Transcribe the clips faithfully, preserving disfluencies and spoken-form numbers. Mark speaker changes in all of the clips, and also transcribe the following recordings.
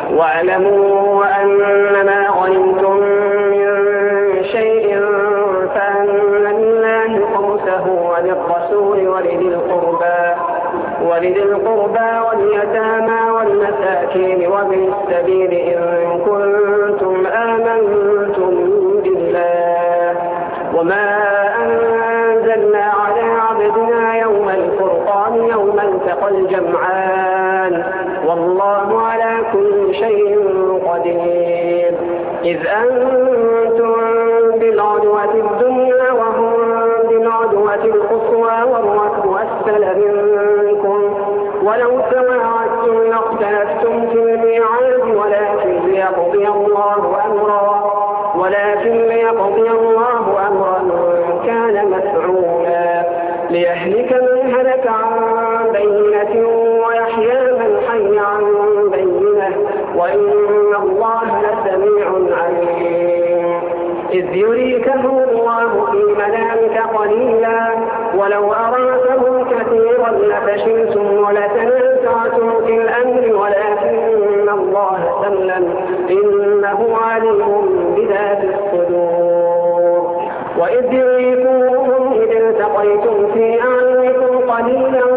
Speaker 1: واعلموا أنما غنمتم من شيء فأن لله خمسه وللرسول ولذي القربى ولذي القربى واليتامى والمساكين وابن السبيل إن كنتم آمنتم بالله وما أنزلنا على عبدنا يوم الفرقان يوم التقى الجمعان والله على كل شيء قدير. إذ أنتم بالعدوة الدنيا وهم بالعدوة القصوى والركب أسفل منكم ولو تواعدتم لاختلفتم في الميعاد ولكن ليقضي الله أمرا ولكن ليقضي الله أمرا كان مفعولا ليهلك من هلك عن بينة ويحيى من حي عن بينة وإن الله لسميع عليم. إذ يريكهم الله في منامك قليلا ولو أرادهم كثيرا لفشلتم ولتنازعتم في الأمر ولكن الله سلم إنه عليم بذات الصدور. وإذ يريكمهم إذ التقيتم في أعينكم قليلا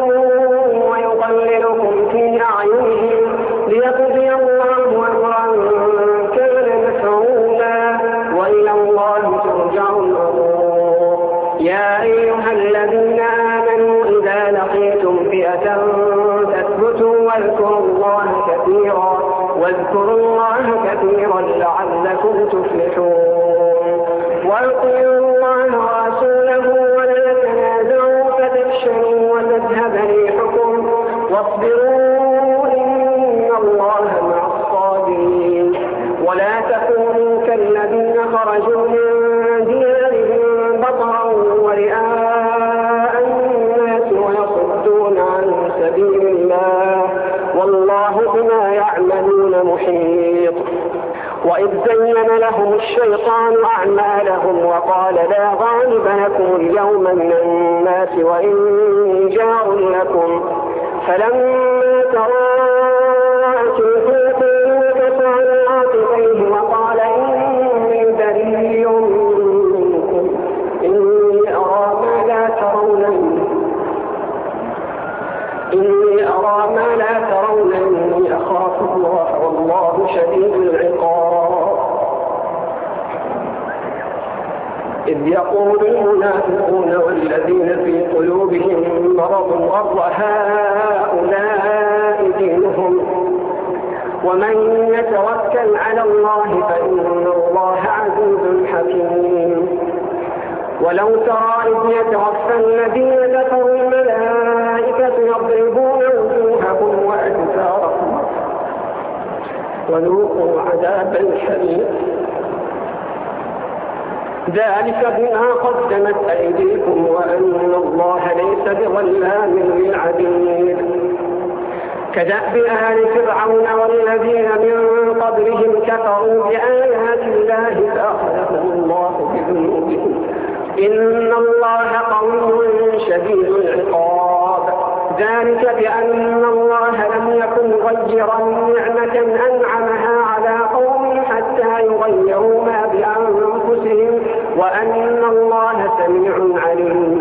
Speaker 1: ويقللكم في أعينهم ليقضي الله أمرا كان مفعولا وإلى الله ترجع الأمور. يا أيها الذين آمنوا إذا لقيتم فئة فاثبتوا واذكروا الله كثيرا واذكروا الله كثيرا لعلكم تفلحون. وأطيعوا الله ورسوله ولا تنازعوا فتفشلوا وتذهب ريحكم واصبروا إن الله مع الصابرين. ولا تكونوا كالذين خرجوا من ديارهم بطرا ورئاء الناس ويصدون عن سبيل الله والله بما يعملون محيط. وإذ زين لهم الشيطان أعمالهم وقال لا غالب لكم اليوم من الناس وإني جار لكم فلما تراءت الفئتين نكص على عاتقيه وقال إني بريء منكم إني أرى ما لا ترون إني أرى ما لا ترون إني أخاف الله والله شديد العقاب. إذ يقول المنافقون والذين في قلوبهم مرض غر هؤلاء دينهم ومن يتوكل على الله فإن الله عزيز حكيم. ولو ترى إذ يتوفى الذين كفروا الملائكة يضربون وجوههم وأدبارهم وذوقوا عذاب الحريق ذلك بما قدمت أيديكم وأن الله ليس بظلام للعبيد. كدأب آل فرعون والذين من قبلهم كفروا بآيات الله فأخذهم الله بذنوبهم إن الله قوي شديد العقاب. ذلك بأن الله لم يكن غيرا نعمة أنعمها على قوم حتى يغيروا ما بأنفسهم وأن الله سميع عليم.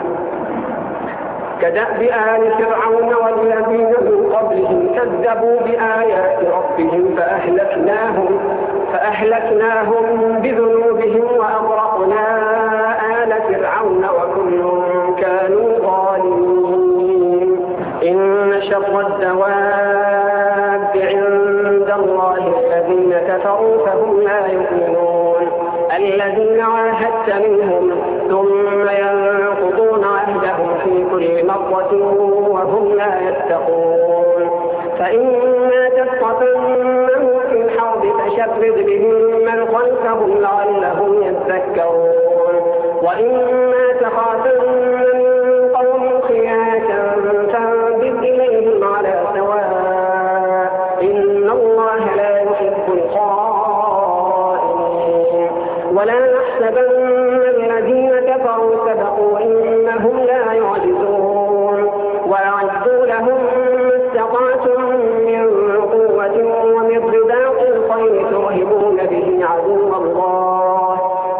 Speaker 1: كدأب آل فرعون والذين من قبلهم كذبوا بآيات ربهم فأهلكناهم فأهلكناهم بذنوبهم وأغرقنا آل فرعون وكل كانوا ظالمين. إن شر الدواب عند الله الذين كفروا فهم لا يؤمنون الذين عاهدت منهم ثم ينقضون عهدهم في كل مرة وهم لا يتقون. فإما تثقفنهم في الحرب فشرد بهم من خلفهم لعلهم يذكرون. وإما تخافن من قوم خيانة فانبذ إليهم على سواء إن الله لا يحب الخائنين. ولا يحسبن الذين كفروا سبقوا إنهم لا يعجزون. وأعدوا لهم ما استطعتم من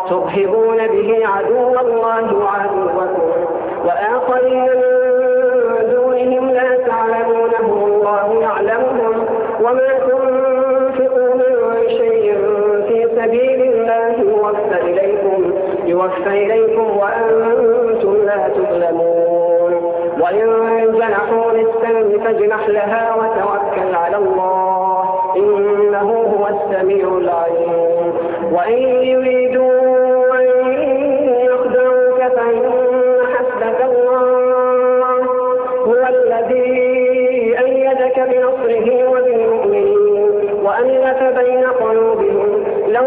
Speaker 1: ترهبون به عدو الله وعدوكم وآخرين من دونهم لا تعلمونهم الله يعلمهم وما تنفقوا من شيء في سبيل الله يوفى إليكم, يوفى إليكم وأنتم لا تظلمون وإن جنحوا للسلم فاجنح لها وتوكل على الله إنه هو السميع العليم وإن يريدوا أن يخدعوك فإن حسبك الله هو الذي أيدك بنصره وبالمؤمنين وألف بين قلوبهم لو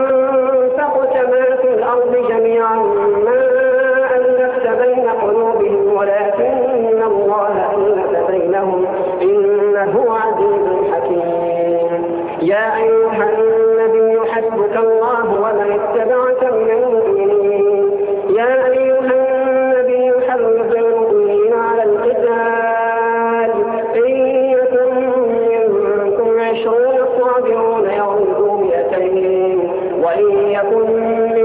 Speaker 1: أنفقت ما في الأرض جميعا ما ألفت بين قلوبهم ولكن الله ألف بينهم إنه عزيز حكيم يا أيها النبي حسبك الله ومن اتبعك من المؤمنين يا أيها النبي حرض المؤمنين على القتال إن يكن منكم عشرون صابرون يغلبوا مئتين وإن يكن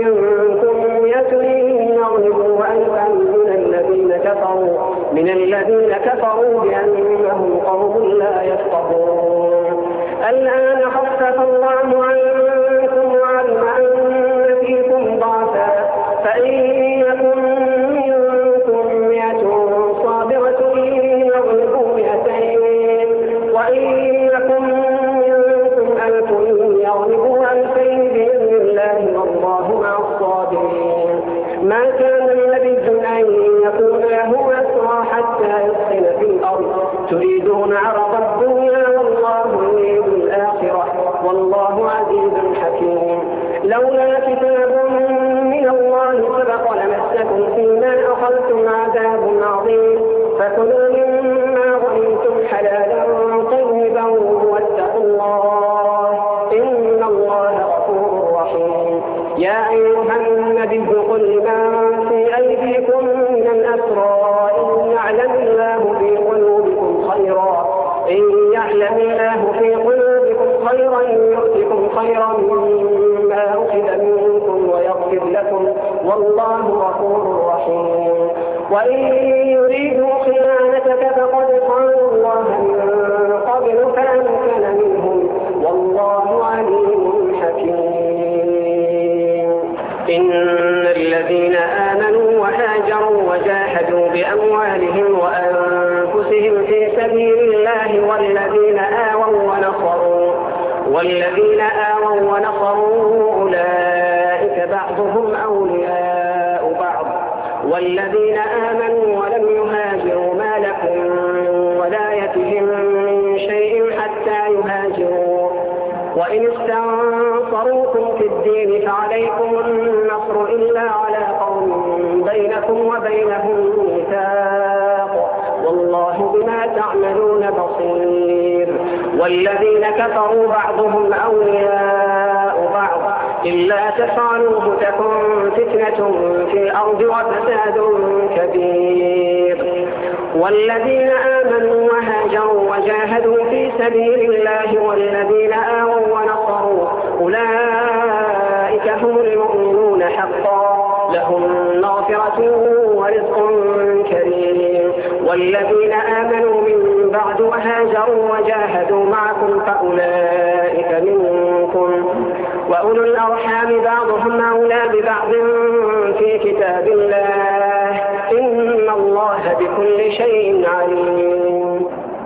Speaker 1: منكم مئة يغلبوا ألفا من الذين كفروا من الذين كفروا بأنهم قوم لا يفقهون الآن خفف الله عنكم وعلم أن فيكم ضعفا فإن يكن منكم مئة صابرة يغلبوا مئتين وإن يكن منكم ألف يغلبوا ألفين بإذن الله والله مع الصابرين ما كان لنبي أن يكون له أسرى حتى يسخن في الأرض تريدون عرض الدنيا والله يريد الآخرة والله عزيز حكيم لولا كتاب من الله سبق لمسكم فيما أخذتم عذاب عظيم فكلوا مما غنمتم حلالا طيبا واتقوا الله إن الله غفور رحيم يا أيها النبي قل لمن في أيديكم من الأسرى إن يعلم الله في قلوبكم خيرا إن يعلم الله في قلوبكم خيرا يؤتكم خيرا مما أخذ منكم ويغفر لكم والله غفور رحيم وإن يريدوا خيانتك فقد خانوا الله من قبل فأمكن منهم والله عليم حكيم إن الذين آمنوا وهاجروا وجاهدوا بأموالهم وأنفسهم في سبيل الله والذين آووا ونصروا والذين آووا ونصروا أولئك بعضهم أولياء بعض والذين آمنوا ولم يهاجروا ما لكم من ولايتهم من شيء حتى يهاجروا وإن استنصروكم في الدين فعليكم النصر إلا على قوم بينكم وبينهم ميثاق والله بما تعملون بصير والذين كفروا بعضهم أولياء بعض إلا تفعلوه تكن فتنة في الأرض وفساد كبير والذين آمنوا وهاجروا وجاهدوا في سبيل الله والذين آووا ونصروا أولئك هم المؤمنون حقا لهم مغفرة ورزق كريم والذين آمنوا من بعد وهاجروا وجاهدوا معكم فأولئك منكم وأولو الأرحام بعضهم أولى ببعض في كتاب الله إن الله بكل شيء عليم